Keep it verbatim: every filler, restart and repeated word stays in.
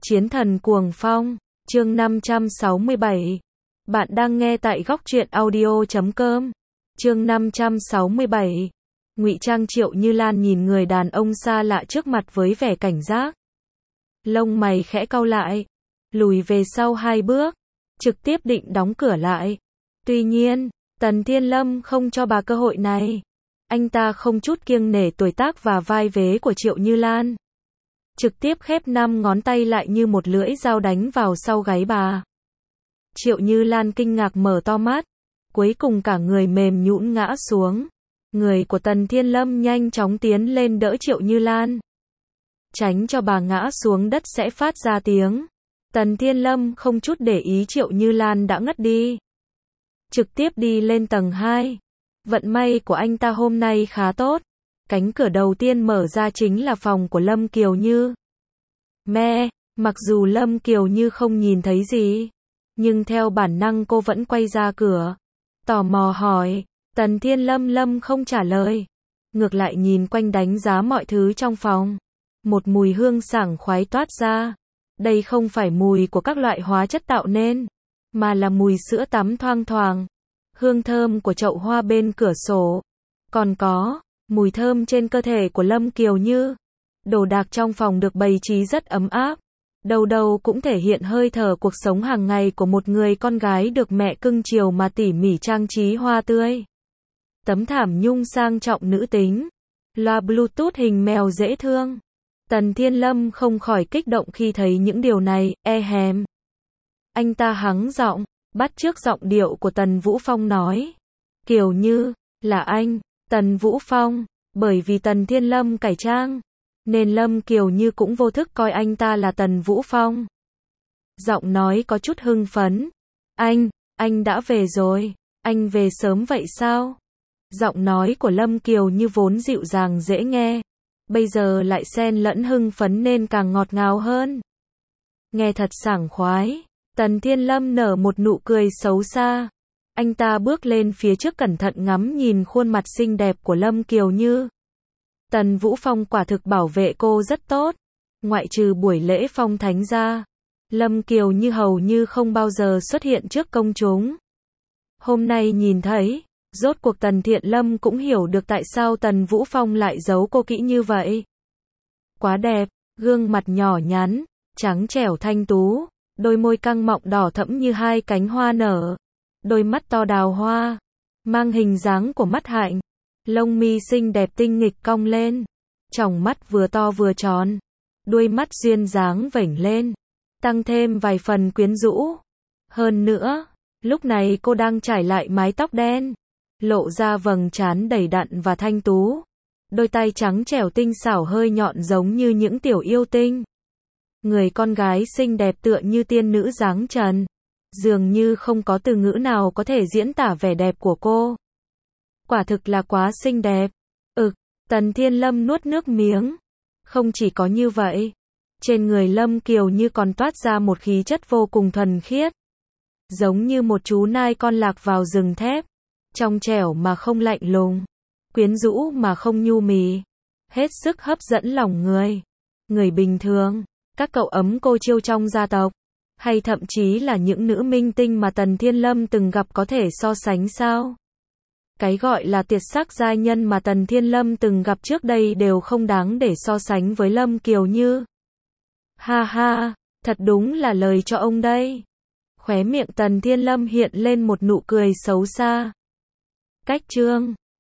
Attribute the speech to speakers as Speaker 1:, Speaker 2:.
Speaker 1: Chiến thần cuồng phong, chương năm trăm sáu mươi bảy. Bạn đang nghe tại góc truyện audio chấm com. Chương năm trăm sáu mươi bảy. Ngụy trang Triệu Như Lan nhìn người đàn ông xa lạ trước mặt với vẻ cảnh giác. Lông mày khẽ cau lại, lùi về sau hai bước, trực tiếp định đóng cửa lại. Tuy nhiên, Tần Thiên Lâm không cho bà cơ hội này. Anh ta không chút kiêng nể tuổi tác và vai vế của Triệu Như Lan, trực tiếp khép năm ngón tay lại như một lưỡi dao đánh vào sau gáy bà. Triệu Như Lan kinh ngạc mở to mắt, cuối cùng cả người mềm nhũn ngã xuống. Người của Tần Thiên Lâm nhanh chóng tiến lên đỡ Triệu Như Lan, tránh cho bà ngã xuống đất sẽ phát ra tiếng. Tần Thiên Lâm không chút để ý Triệu Như Lan đã ngất đi, trực tiếp đi lên tầng hai. Vận may của anh ta hôm nay khá tốt. Cánh cửa đầu tiên mở ra chính là phòng của Lâm Kiều Như. Mẹ, mặc dù Lâm Kiều Như không nhìn thấy gì, nhưng theo bản năng cô vẫn quay ra cửa, tò mò hỏi. Tần Thiên Lâm Lâm không trả lời, ngược lại nhìn quanh đánh giá mọi thứ trong phòng. Một mùi hương sảng khoái toát ra. Đây không phải mùi của các loại hóa chất tạo nên, mà là mùi sữa tắm thoang thoảng, hương thơm của chậu hoa bên cửa sổ, còn có mùi thơm trên cơ thể của Lâm Kiều Như. Đồ đạc trong phòng được bày trí rất ấm áp, đâu đâu cũng thể hiện hơi thở cuộc sống hàng ngày của một người con gái được mẹ cưng chiều mà tỉ mỉ trang trí hoa tươi. Tấm thảm nhung sang trọng nữ tính, loa Bluetooth hình mèo dễ thương. Tần Thiên Lâm không khỏi kích động khi thấy những điều này, e hèm. Anh ta hắng giọng, bắt chước giọng điệu của Tần Vũ Phong nói. Kiều Như, là anh, Tần Vũ Phong. Bởi vì Tần Thiên Lâm cải trang, nên Lâm Kiều Như cũng vô thức coi anh ta là Tần Vũ Phong. Giọng nói có chút hưng phấn. Anh, anh đã về rồi, anh về sớm vậy sao? Giọng nói của Lâm Kiều Như vốn dịu dàng dễ nghe, bây giờ lại xen lẫn hưng phấn nên càng ngọt ngào hơn. Nghe thật sảng khoái. Tần Thiên Lâm nở một nụ cười xấu xa. Anh ta bước lên phía trước cẩn thận ngắm nhìn khuôn mặt xinh đẹp của Lâm Kiều Như. Tần Vũ Phong quả thực bảo vệ cô rất tốt. Ngoại trừ buổi lễ phong thánh ra, Lâm Kiều Như hầu như không bao giờ xuất hiện trước công chúng. Hôm nay nhìn thấy, rốt cuộc Tần Thiện Lâm cũng hiểu được tại sao Tần Vũ Phong lại giấu cô kỹ như vậy. Quá đẹp, gương mặt nhỏ nhắn, trắng trẻo thanh tú, đôi môi căng mọng đỏ thẫm như hai cánh hoa nở, đôi mắt to đào hoa, mang hình dáng của mắt hạnh, lông mi xinh đẹp tinh nghịch cong lên, tròng mắt vừa to vừa tròn, đuôi mắt duyên dáng vểnh lên, tăng thêm vài phần quyến rũ. Hơn nữa, lúc này cô đang trải lại mái tóc đen, lộ ra vầng trán đầy đặn và thanh tú, đôi tay trắng trẻo tinh xảo hơi nhọn giống như những tiểu yêu tinh. Người con gái xinh đẹp tựa như tiên nữ dáng trần, dường như không có từ ngữ nào có thể diễn tả vẻ đẹp của cô. Quả thực là quá xinh đẹp. Ực, Tần Thiên Lâm nuốt nước miếng. Không chỉ có như vậy, trên người Lâm Kiều Như còn toát ra một khí chất vô cùng thuần khiết, giống như một chú nai con lạc vào rừng thép, trong trẻo mà không lạnh lùng, quyến rũ mà không nhu mì, hết sức hấp dẫn lòng người. Người bình thường, các cậu ấm cô chiêu trong gia tộc, hay thậm chí là những nữ minh tinh mà Tần Thiên Lâm từng gặp có thể so sánh sao? Cái gọi là tuyệt sắc giai nhân mà Tần Thiên Lâm từng gặp trước đây đều không đáng để so sánh với Lâm Kiều Như. Ha ha, thật đúng là lời cho ông đây. Khóe miệng Tần Thiên Lâm hiện lên một nụ cười xấu xa. Cách chương